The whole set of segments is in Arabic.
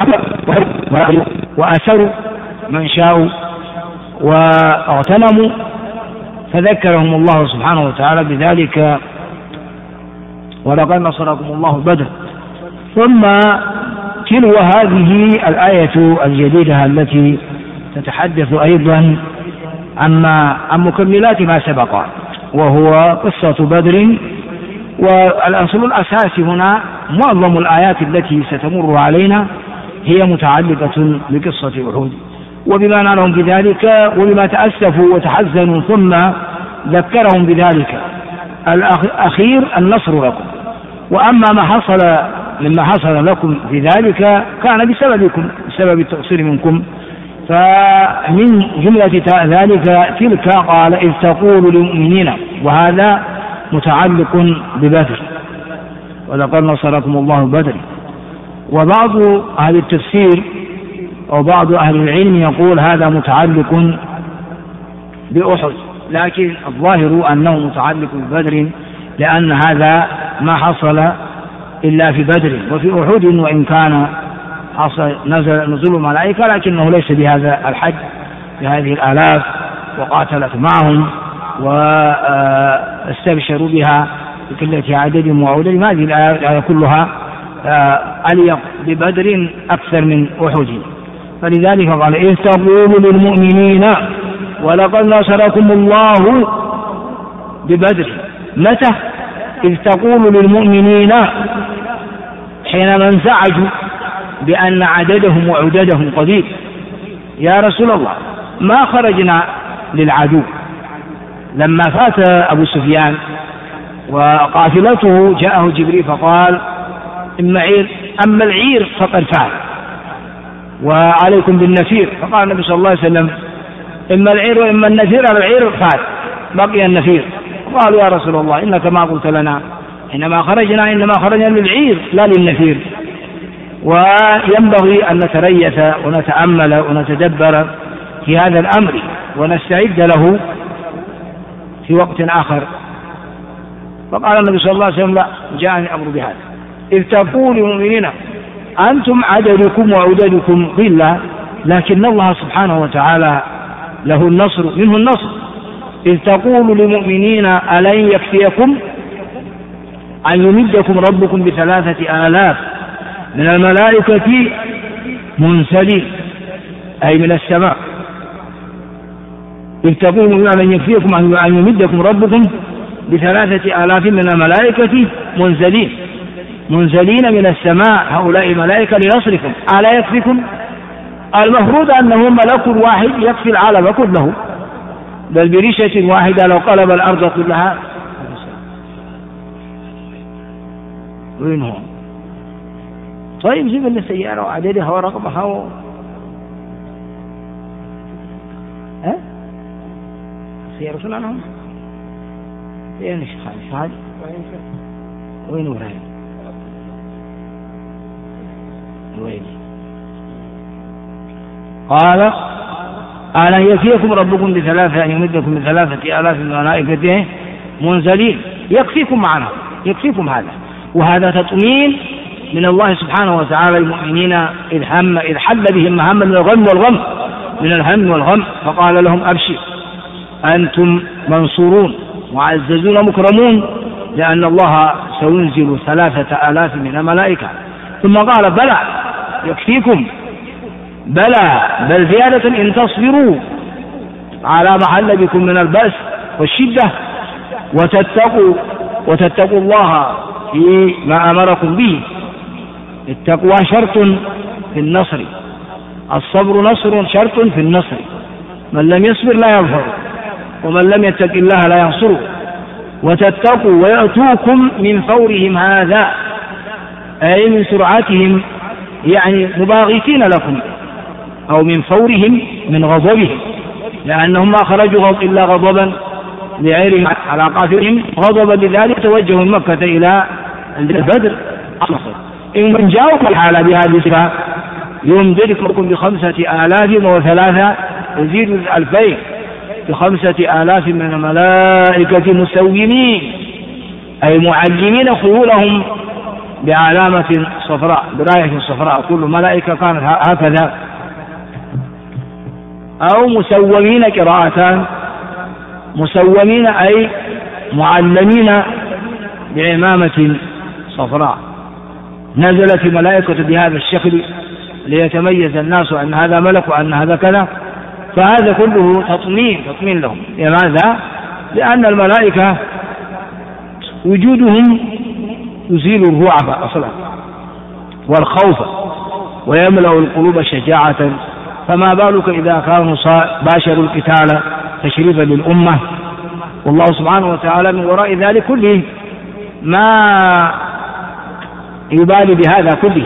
وأسروا من شاءوا واغتنموا، فذكرهم الله سبحانه وتعالى بذلك: ولقد نصركم الله بدر. ثم تلو هذه الآية الجديدة التي تتحدث أيضا عن مكملات ما سبق، وهو قصة بدر. والأصل الأساسي هنا معظم الآيات التي ستمر علينا هي متعلقة بقصة أحد وبما نالهم بذلك وبما تأسفوا وتحزنوا، ثم ذكرهم بذلك الأخير: النصر لكم. وأما ما حصل مما حصل لكم في ذلك كان بسببكم، بسبب التقصير منكم. فمن جملة ذلك تلك قال: إذ تقول للمؤمنين، وهذا متعلق ببدر، ولقد نصركم الله بدر. وبعض أهل التفسير أو بعض أهل العلم يقول هذا متعلق بأحد، لكن الظاهر أنه متعلق ببدر، لأن هذا ما حصل إلا في بدر. وفي أحد وإن كان حصل نزول الملائكة، لكنه ليس بهذا الحج، بهذه الآلاف، وقاتلت معهم واستبشروا بها بقلة عددهم وعددهم. هذه الآية كلها أليق ببدر أكثر من أحد. فلذلك قال: إذ تقول للمؤمنين ولقد نصركم الله ببدر. متى؟ إذ تقول للمؤمنين حينما انزعجوا بأن عددهم وعددهم قليل: يا رسول الله ما خرجنا للعدو. لما فات أبو سفيان وقافلته جاءه جبريل فقال: أما العير فقد فات وعليكم بالنفير. فقال النبي صلى الله عليه وسلم: إما العير وإما النفير. على العير فات، بقي النفير. قالوا: يا رسول الله إنك ما قلت لنا إنما خرجنا للعير لا للنفير. وينبغي أن نتريث ونتأمل ونتدبر في هذا الأمر ونستعد له في وقت آخر. فقال النبي صلى الله عليه وسلم: لا، جاءني أمر بهذا. إذ تقول للمؤمنين أنتم عددكم وعددكم قلة، لكن الله سبحانه وتعالى له النصر، منه النصر. إذ تقول للمؤمنين ألن يكفيكم أن يمدكم ربكم ب3,000 من الملائكة منزلين، أي من السماء. إذ تقول ألن يكفيكم أن يمدكم ربكم ب3,000 من الملائكة منزلين من السماء. هؤلاء ملائكة لنصركم، ألا يكفيكم؟ المفروض أنه ملك واحد يكفي العالم كله، بل بريشة واحدة لو قلب الأرض كلها. وين هو؟ طيب جيب لنا سيارة وعددها ورقمها سيارة عنهم. وين شحال وين وراي وين؟ قال: ألا يكفيكم ربكم ب3 أن يمدكم ب3,000 من الملائكة منزلين. يكفيكم معنا، يكفيكم هذا. وهذا تطمين من الله سبحانه وتعالى المؤمنين إذ حل بهم هم من الهم والغم، فقال لهم: أبشر أنتم منصورون معززون مكرمون، لأن الله سينزل 3,000 من الملائكة. ثم قال: بلى يكفيكم، بلى بل زيادة إن تصبروا على ما حل بكم من البأس والشدة وتتقوا الله فيما أمركم به. التقوى شرط في النصر، الصبر نصر شرط في النصر. من لم يصبر لا يظفر، ومن لم يتق الله لا ينصره. وتتقوا ويأتوكم من فورهم هذا، أي من سرعتهم، يعني مباغتين لكم، أو من فورهم من غضبهم، لأنهم ما خرجوا إلا غضبا لعيرهم على قافلهم، غضبا لذلك توجهوا من مكة إلى بدر. إن جاءوا الحالة بهذه الصفة يمددكم ب5,000 و3 يزيد 2,000 ب5,000 من الملائكة مسومين، أي معلمين خيولهم بعلامة صفراء، براية صفراء، كل ملائكة كانت هكذا، أو مسومين، قراءتان، مسومين أي معلمين بعمامة صفراء. نزلت الملائكة بهذا الشكل ليتميز الناس أن هذا ملك وأن هذا كذا، فهذا كله تطمين لهم. لماذا؟ لأن الملائكة وجودهم يزيل الرعب أصلا والخوف ويملأ القلوب شجاعة، فما بالك إذا كانوا باشروا القتال تشريفا للأمة. والله سبحانه وتعالى من وراء ذلك كله ما يبالي بهذا كله.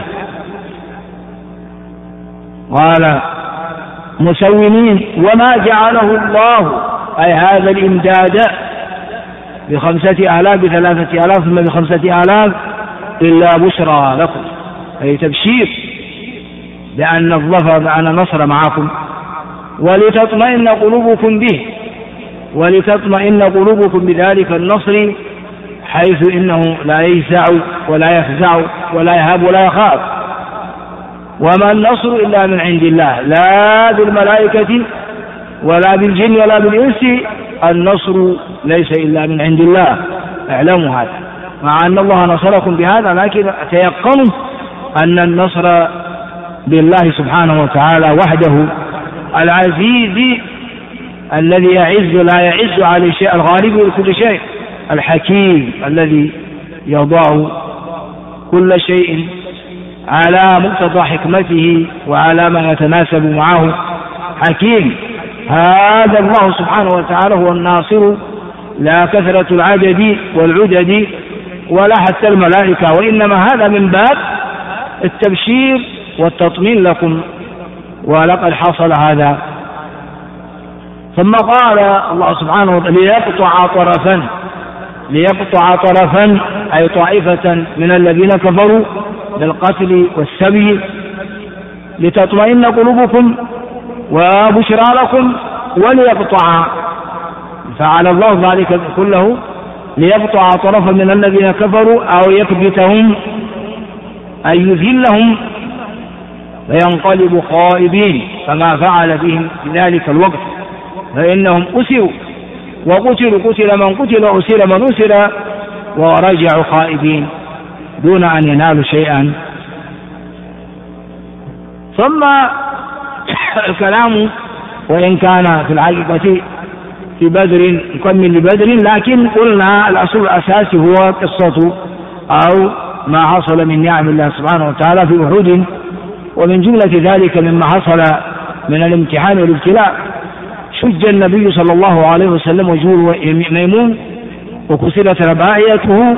قال مسومين وما جعله الله، أي هذا الإمداد ب5,000 ب3,000 ثم ب5,000 إلا بشرى لكم، أي تبشير بأن الظفر بأن النصر معكم، ولتطمئن قلوبكم به، ولتطمئن قلوبكم بذلك النصر، حيث إنه لا يجزع ولا يفزع ولا يهاب ولا يخاف. وما النصر إلا من عند الله، لا بالملائكة ولا بالجن ولا بالإنس، النصر ليس إلا من عند الله، اعلموا هذا. مع أن الله نصركم بهذا، لكن تيقنوا أن النصر بالله سبحانه وتعالى وحده، العزيز الذي يعز لا يعز على شيء، الغالب لكل شيء، الحكيم الذي يضع كل شيء على مقتضى حكمته وعلى ما يتناسب معه، حكيم. هذا الله سبحانه وتعالى هو الناصر، لا كثرة العدد والعدد ولا حتى الملائكة، وإنما هذا من باب التبشير والتطمين لكم، ولقد حصل هذا. ثم قال الله سبحانه وتعالى ليقطع طرفا أي طائفة من الذين كفروا بالقتل والسبي، لتطمئن قلوبكم وبشرى لكم، وليقطع، فعل الله ذلك كله ليقطع طرفا من الذين كفروا أو يكبتهم أي يذلهم فينقلبوا خائبين، كما فعل بهم في ذلك الوقت، فإنهم أسروا وقتلوا، قتل من قتل وأسر من أسر، ورجعوا خائبين دون أن ينالوا شيئا. ثم الكلام وإن كان في الحقيقة في بدر يكمل لبدر، لكن قلنا الأصل الأساسي هو قصة أو ما حصل من نعم الله سبحانه وتعالى في أحد، ومن جملة ذلك مما حصل من الامتحان والابتلاء، شج النبي صلى الله عليه وسلم وجهه ميمون وكسرت رباعيته،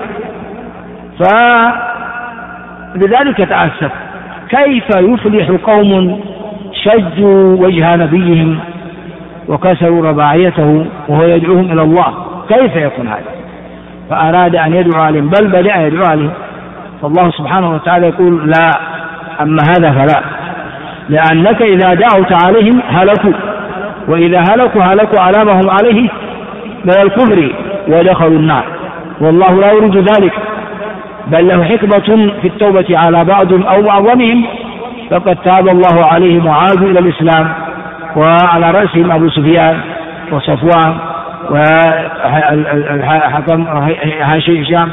فلذلك تأسف. كيف يفلح قوم شجوا وجه نبيهم وكسروا رباعيته وهو يدعوهم إلى الله؟ كيف يكون هذا؟ فأراد أن يدعو عليهم، بل بدأ يدعو عليهم، فالله سبحانه وتعالى يقول لا، أما هذا فلا، لأنك إذا دعوت عليهم هلكوا، وإذا هلكوا على ما هم عليه من الكفر ودخلوا النار، والله لا يريد ذلك، بل له حكمة في التوبة على بعضهم أو معظمهم، فقد تاب الله عليهم وعادوا إلى الإسلام، وعلى رأسهم أبو سفيان وصفوان وحكم هشام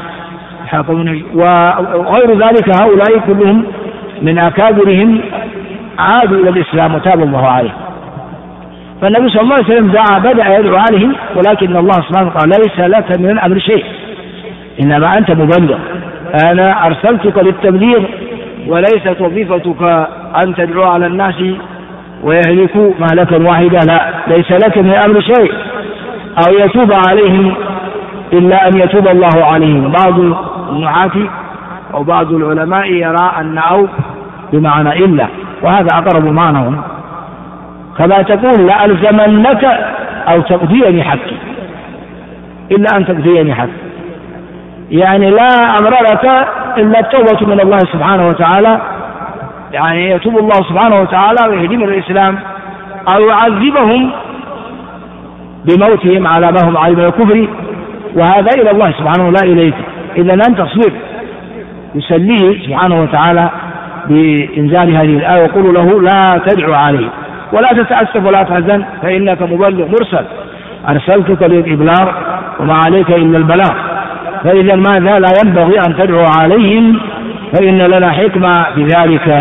وغير ذلك، هؤلاء كلهم من أكابرهم عادوا إلى الإسلام وتاب الله عليهم. فالنبي صلى الله عليه وسلم بدأ يدعو عليهم، ولكن الله سبحانه وتعالى ليس لك من الأمر شيء، إنما أنت مبلغ، أنا أرسلتك للتبليغ، وليست وظيفتك أن تدعو على الناس ويهلكوا مهلكا واحدا، لا، ليس لك من الأمر شيء، أو يتوب عليهم إلا أن يتوب الله عليهم. بعض النحاة أو بعض العلماء يرى أن أو بمعنى إلا، وهذا أقرب معنى، كما تقول لا ألزمنك أو تقضيني حقي إلا أن تقضيني حقي، يعني لا أمر لك إلا التوبة من الله سبحانه وتعالى، يعني يتوب الله سبحانه وتعالى ويهديهم إلى الإسلام، أو يعذبهم بموتهم على ما هم عليه من الكفر، وهذا إلى الله سبحانه لا إليك. إذا أنت اصبر، يسليه سبحانه وتعالى بإنزال هذه الآية ويقول له لا تدعو عليه ولا تتأسف ولا تحزن فإنك مبلغ مرسل أرسلتك للإبلاغ وما عليك إلا البلاغ. فإذا ماذا لا ينبغي أن تدعو عليهم فإن لنا حكمة في ذلك.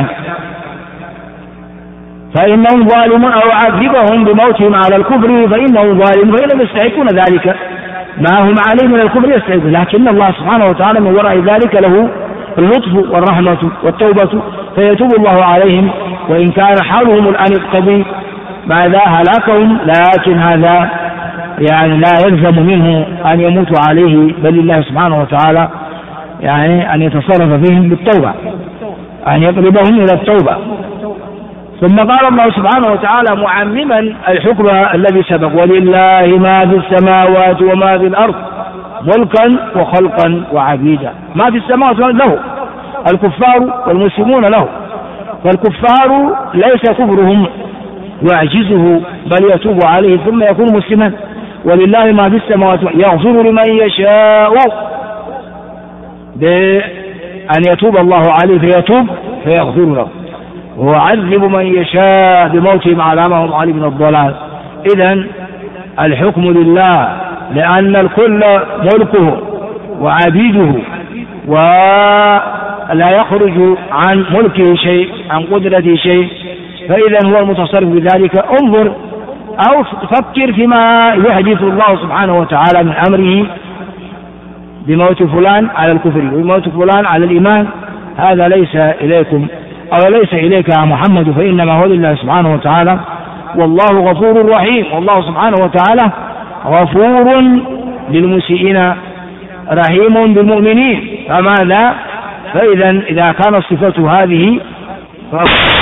فإنهم ظالمون أو عذبهم بموتهم على الكفر فإنهم ظالمون فإنهم يستحقون ذلك ما هم عليه من الكفر يستحقون، لكن الله سبحانه وتعالى من وراء ذلك له اللطف والرحمة والتوبة فيتوب الله عليهم، وإن كان حالهم الآن يقتضي ماذا هلاكهم، لكن هذا يعني لا يلزم منه أن يموتوا عليه، بل الله سبحانه وتعالى يعني أن يتصرف فيهم بالتوبة، أن يقربهم إلى التوبة. ثم قال الله سبحانه وتعالى معمما الحكم الذي سبق ولله ما في السماوات وما في الأرض ملكا وخلقا وعبيدا. ما في السماوات له الكفار والمسلمون له، فالكفار ليس كفرهم يعجزه بل يتوب عليه ثم يكون مسلما. ولله ما في السماوات يغفر لمن يشاء بأن يتوب الله عليه فيتوب فيغفر له، ويعذب من يشاء بموتهم على ما هم عليه من الضلال. إذن الحكم لله لأن الكل ملكه وعبيده ولا يخرج عن ملكه شيء عن قدرته شيء، فإذا هو المتصرف بذلك. انظر أو فكر فيما يحدث الله سبحانه وتعالى من أمره بموت فلان على الكفر وبموت فلان على الإيمان، هذا ليس إليكم أو ليس إليك يا محمد، فإنما هو لله سبحانه وتعالى. والله غفور رحيم، والله سبحانه وتعالى غفور للمسيئين رحيم بالمؤمنين. فماذا؟ فإذا إذا كانت صفته هذه